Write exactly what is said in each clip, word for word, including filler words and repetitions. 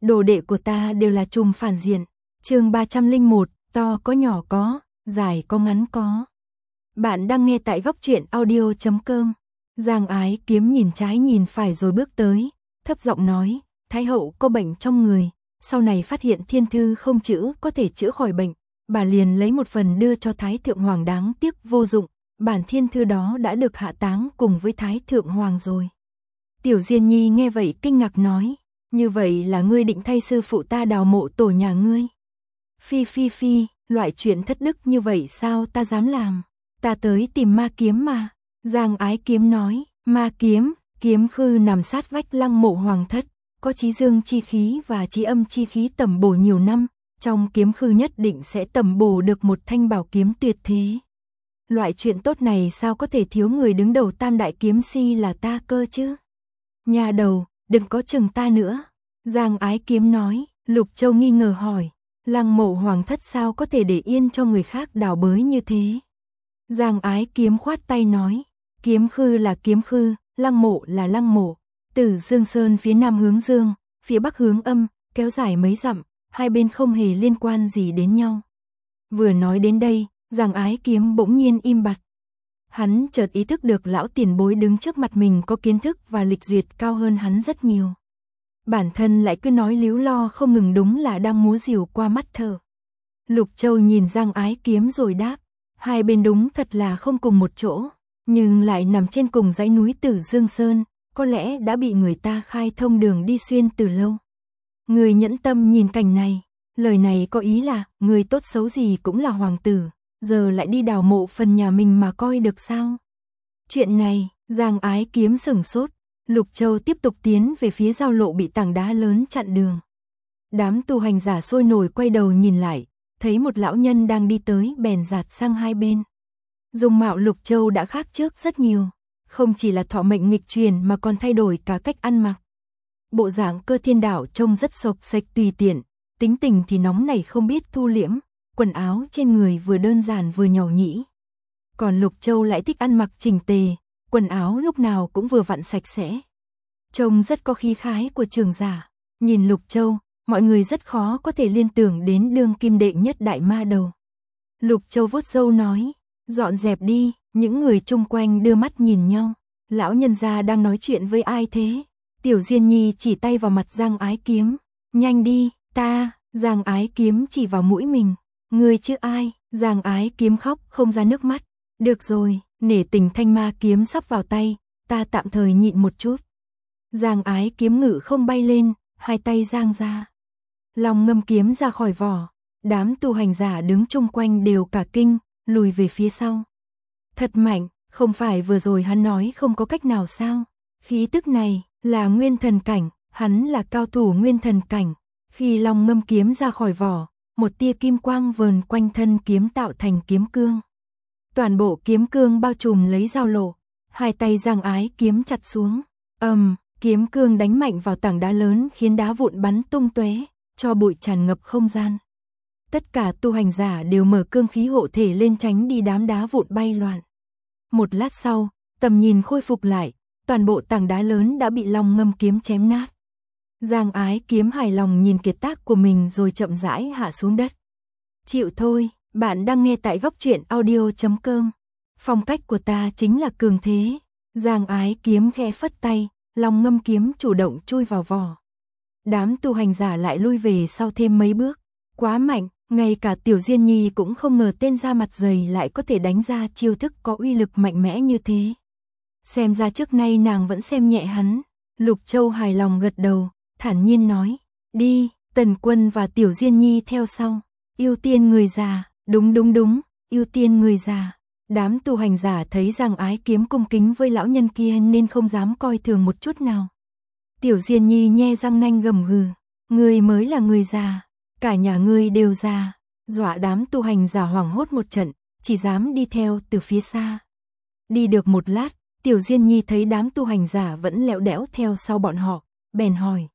đồ đệ của ta đều là trùm phản diện. Chương ba trăm lẻ một, to có nhỏ có, dài có ngắn có. Bạn đang nghe tại góc truyện audio chấm com. Giang Ái Kiếm nhìn trái nhìn phải rồi bước tới, thấp giọng nói, Thái hậu có bệnh trong người, sau này phát hiện thiên thư không chữ có thể chữa khỏi bệnh, bà liền lấy một phần đưa cho Thái Thượng Hoàng, đáng tiếc vô dụng, bản thiên thư đó đã được hạ táng cùng với Thái Thượng Hoàng rồi. Tiểu Diên Nhi nghe vậy kinh ngạc nói, như vậy là ngươi định thay sư phụ ta đào mộ tổ nhà ngươi? Phi phi phi, loại chuyện thất đức như vậy sao ta dám làm, ta tới tìm ma kiếm mà. Giang Ái Kiếm nói, ma kiếm, kiếm khư nằm sát vách lăng mộ hoàng thất, có chí dương chi khí và chí âm chi khí tẩm bổ nhiều năm, trong kiếm khư nhất định sẽ tẩm bổ được một thanh bảo kiếm tuyệt thế. Loại chuyện tốt này sao có thể thiếu người đứng đầu tam đại kiếm si là ta cơ chứ? Nhà đầu, đừng có chừng ta nữa. Giang Ái Kiếm nói. Lục Châu nghi ngờ hỏi, lăng mộ hoàng thất sao có thể để yên cho người khác đào bới như thế? Giang Ái Kiếm khoát tay nói, kiếm khư là kiếm khư, lăng mộ là lăng mộ, từ Dương Sơn phía nam hướng dương, phía bắc hướng âm, kéo dài mấy dặm, hai bên không hề liên quan gì đến nhau. Vừa nói đến đây, Giang Ái Kiếm bỗng nhiên im bặt. Hắn chợt ý thức được lão tiền bối đứng trước mặt mình có kiến thức và lịch duyệt cao hơn hắn rất nhiều. Bản thân lại cứ nói líu lo không ngừng, đúng là đang múa rìu qua mắt thợ. Lục Châu nhìn Giang Ái Kiếm rồi đáp, hai bên đúng thật là không cùng một chỗ, nhưng lại nằm trên cùng dãy núi Tử Dương Sơn, có lẽ đã bị người ta khai thông đường đi xuyên từ lâu. Người nhẫn tâm nhìn cảnh này, lời này có ý là, người tốt xấu gì cũng là hoàng tử, giờ lại đi đào mộ phần nhà mình mà coi được sao? Chuyện này, Giang Ái Kiếm sửng sốt. Lục Châu tiếp tục tiến về phía giao lộ bị tảng đá lớn chặn đường. Đám tu hành giả sôi nổi quay đầu nhìn lại, thấy một lão nhân đang đi tới bèn dạt sang hai bên. Dung mạo Lục Châu đã khác trước rất nhiều, không chỉ là thọ mệnh nghịch truyền mà còn thay đổi cả cách ăn mặc. Bộ dạng Cơ Thiên Đạo trông rất xộc xệch tùy tiện, tính tình thì nóng nảy không biết thu liễm, quần áo trên người vừa đơn giản vừa nhỏ nhĩ. Còn Lục Châu lại thích ăn mặc chỉnh tề, quần áo lúc nào cũng vừa vặn sạch sẽ. Trông rất có khí khái của trưởng giả. Nhìn Lục Châu, mọi người rất khó có thể liên tưởng đến đương kim đệ nhất đại ma đầu. Lục Châu vuốt râu nói, dọn dẹp đi, những người chung quanh đưa mắt nhìn nhau. Lão nhân gia đang nói chuyện với ai thế? Tiểu Diên Nhi chỉ tay vào mặt Giang Ái Kiếm. Nhanh đi, ta, Giang Ái Kiếm chỉ vào mũi mình. Người chứ ai? Giang Ái Kiếm khóc không ra nước mắt. Được rồi, nể tình thanh ma kiếm sắp vào tay, ta tạm thời nhịn một chút. Giang Ái Kiếm ngự không bay lên, hai tay giang ra. Long ngâm kiếm ra khỏi vỏ, đám tu hành giả đứng chung quanh đều cả kinh, lùi về phía sau. Thật mạnh, không phải vừa rồi hắn nói không có cách nào sao? Khí tức này là nguyên thần cảnh, hắn là cao thủ nguyên thần cảnh. Khi long ngâm kiếm ra khỏi vỏ, một tia kim quang vờn quanh thân kiếm tạo thành kiếm cương. Toàn bộ kiếm cương bao trùm lấy giao lộ, hai tay Giang Ái Kiếm chặt xuống. Ầm, um, kiếm cương đánh mạnh vào tảng đá lớn khiến đá vụn bắn tung tóe, cho bụi tràn ngập không gian. Tất cả tu hành giả đều mở cương khí hộ thể lên tránh đi đám đá vụn bay loạn. Một lát sau, tầm nhìn khôi phục lại, toàn bộ tảng đá lớn đã bị long ngâm kiếm chém nát. Giang Ái Kiếm hài lòng nhìn kiệt tác của mình rồi chậm rãi hạ xuống đất. Chịu thôi. Bạn đang nghe tại góc truyện audio chấm com. Phong cách của ta chính là cường thế. Giang Ái Kiếm khẽ phất tay, long ngâm kiếm chủ động chui vào vỏ. Đám tu hành giả lại lui về sau thêm mấy bước. Quá mạnh, ngay cả Tiểu Diên Nhi cũng không ngờ tên da mặt dày lại có thể đánh ra chiêu thức có uy lực mạnh mẽ như thế. Xem ra trước nay nàng vẫn xem nhẹ hắn. Lục Châu hài lòng gật đầu, thản nhiên nói, đi, Tần Quân và Tiểu Diên Nhi theo sau, ưu tiên người già. Đúng đúng đúng, ưu tiên người già. Đám tu hành giả thấy Giang Ái Kiếm cung kính với lão nhân kia nên không dám coi thường một chút nào. Tiểu Diên Nhi nhe răng nanh gầm gừ, ngươi mới là người già, cả nhà ngươi đều già. Dọa đám tu hành giả hoảng hốt một trận, chỉ dám đi theo từ phía xa. Đi được một lát, Tiểu Diên Nhi thấy đám tu hành giả vẫn lẹo đẽo theo sau bọn họ, bèn hỏi.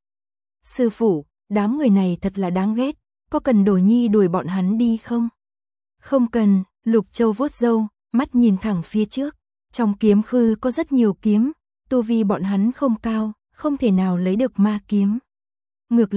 Sư phụ, đám người này thật là đáng ghét, có cần Đồ Nhi đuổi bọn hắn đi không? Không cần, Lục Châu vuốt râu, mắt nhìn thẳng phía trước. Trong kiếm khư có rất nhiều kiếm, tu vi bọn hắn không cao, không thể nào lấy được ma kiếm. Ngược lại,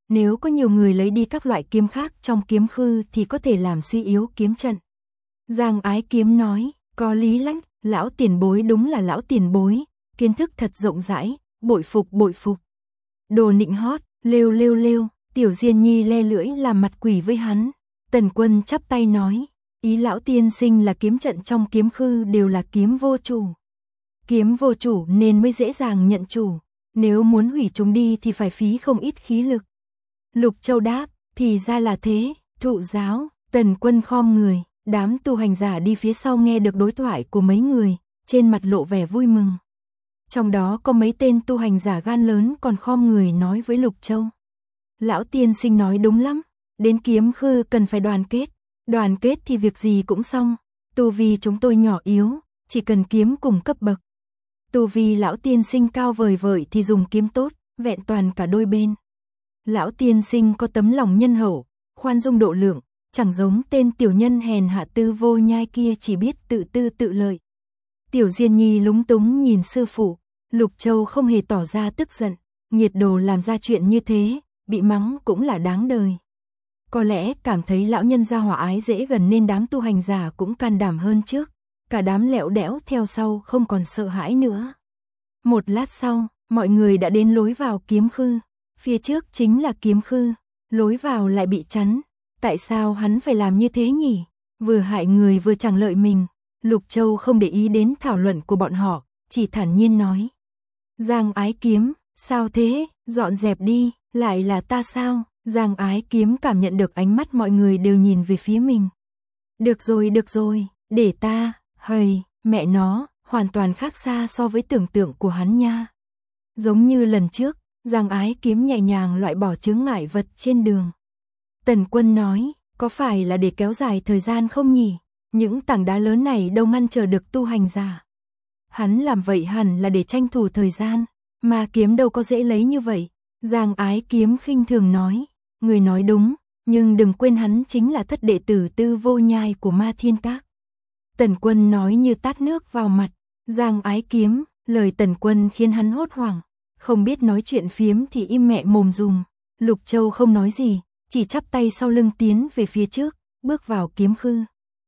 Nếu có nhiều người lấy đi các loại kiếm khác trong kiếm khư thì có thể làm suy yếu kiếm trận. Giang Ái Kiếm nói, có lý lắm, lão tiền bối đúng là lão tiền bối, kiến thức thật rộng rãi, bội phục bội phục. Đồ nịnh hót, lêu lêu lêu, Tiểu Diên Nhi le lưỡi làm mặt quỷ với hắn. Tần Quân chắp tay nói, ý lão tiên sinh là kiếm trận trong kiếm khư đều là kiếm vô chủ. Kiếm vô chủ nên mới dễ dàng nhận chủ, nếu muốn hủy chúng đi thì phải phí không ít khí lực. Lục Châu đáp, thì ra là thế, thụ giáo. Tần Quân khom người, đám tu hành giả đi phía sau nghe được đối thoại của mấy người, trên mặt lộ vẻ vui mừng. Trong đó có mấy tên tu hành giả gan lớn còn khom người nói với Lục Châu. Lão tiên sinh nói đúng lắm, đến kiếm khư cần phải đoàn kết, đoàn kết thì việc gì cũng xong, tu vi chúng tôi nhỏ yếu, chỉ cần kiếm cùng cấp bậc. Tu vi lão tiên sinh cao vời vợi thì dùng kiếm tốt, vẹn toàn cả đôi bên. Lão tiên sinh có tấm lòng nhân hậu, khoan dung độ lượng, chẳng giống tên tiểu nhân hèn hạ Tư Vô Nhai kia chỉ biết tự tư tự lợi. Tiểu Diên Nhi lúng túng nhìn sư phụ, Lục Châu không hề tỏ ra tức giận, Nhiệt Đồ làm ra chuyện như thế, bị mắng cũng là đáng đời. Có lẽ cảm thấy lão nhân gia hòa ái dễ gần nên đám tu hành giả cũng can đảm hơn trước, cả đám lẹo đẽo theo sau không còn sợ hãi nữa. Một lát sau, mọi người đã đến lối vào kiếm khư, phía trước chính là kiếm khư, lối vào lại bị chắn, tại sao hắn phải làm như thế nhỉ? Vừa hại người vừa chẳng lợi mình. Lục Châu không để ý đến thảo luận của bọn họ, chỉ thản nhiên nói. Giang Ái Kiếm, sao thế, dọn dẹp đi, lại là ta sao? Giang Ái Kiếm cảm nhận được ánh mắt mọi người đều nhìn về phía mình. Được rồi, được rồi, để ta, hầy, mẹ nó, hoàn toàn khác xa so với tưởng tượng của hắn nha. Giống như lần trước, Giang Ái Kiếm nhẹ nhàng loại bỏ chướng ngại vật trên đường. Tần Quân nói, có phải là để kéo dài thời gian không nhỉ? Những tảng đá lớn này đâu ngăn chờ được tu hành giả. Hắn làm vậy hẳn là để tranh thủ thời gian, mà kiếm đâu có dễ lấy như vậy. Giang Ái Kiếm khinh thường nói, người nói đúng, nhưng đừng quên hắn chính là thất đệ tử Tư Vô Nhai của Ma Thiên Các. Tần Quân nói như tát nước vào mặt. Giang Ái Kiếm, lời Tần Quân khiến hắn hốt hoảng, không biết nói chuyện phiếm thì im mẹ mồm dùm. Lục Châu không nói gì, chỉ chắp tay sau lưng tiến về phía trước, bước vào kiếm khư.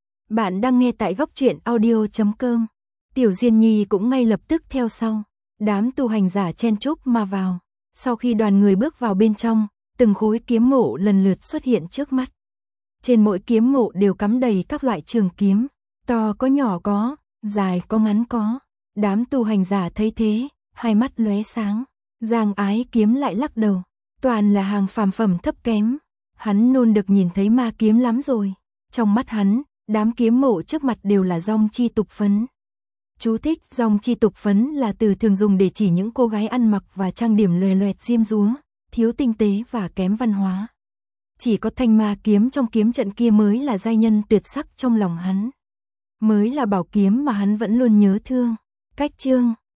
Bạn đang nghe tại góc truyện audio chấm com. Tiểu Diên Nhi cũng ngay lập tức theo sau. Đám tu hành giả chen chúc mà vào. Sau khi đoàn người bước vào bên trong, từng khối kiếm mộ lần lượt xuất hiện trước mắt. Trên mỗi kiếm mộ đều cắm đầy các loại trường kiếm, to có nhỏ có, dài có ngắn có. Đám tu hành giả thấy thế, hai mắt lóe sáng. Giang Ái Kiếm lại lắc đầu, toàn là hàng phàm phẩm thấp kém. Hắn nôn được nhìn thấy ma kiếm lắm rồi. Trong mắt hắn, đám kiếm mộ trước mặt đều là dong chi tục phấn. Chú thích: dong chi tục phấn là từ thường dùng để chỉ những cô gái ăn mặc và trang điểm loè loẹt diêm dúa, thiếu tinh tế và kém văn hóa. Chỉ có thanh ma kiếm trong kiếm trận kia mới là giai nhân tuyệt sắc trong lòng hắn. Mới là bảo kiếm mà hắn vẫn luôn nhớ thương. Cách chương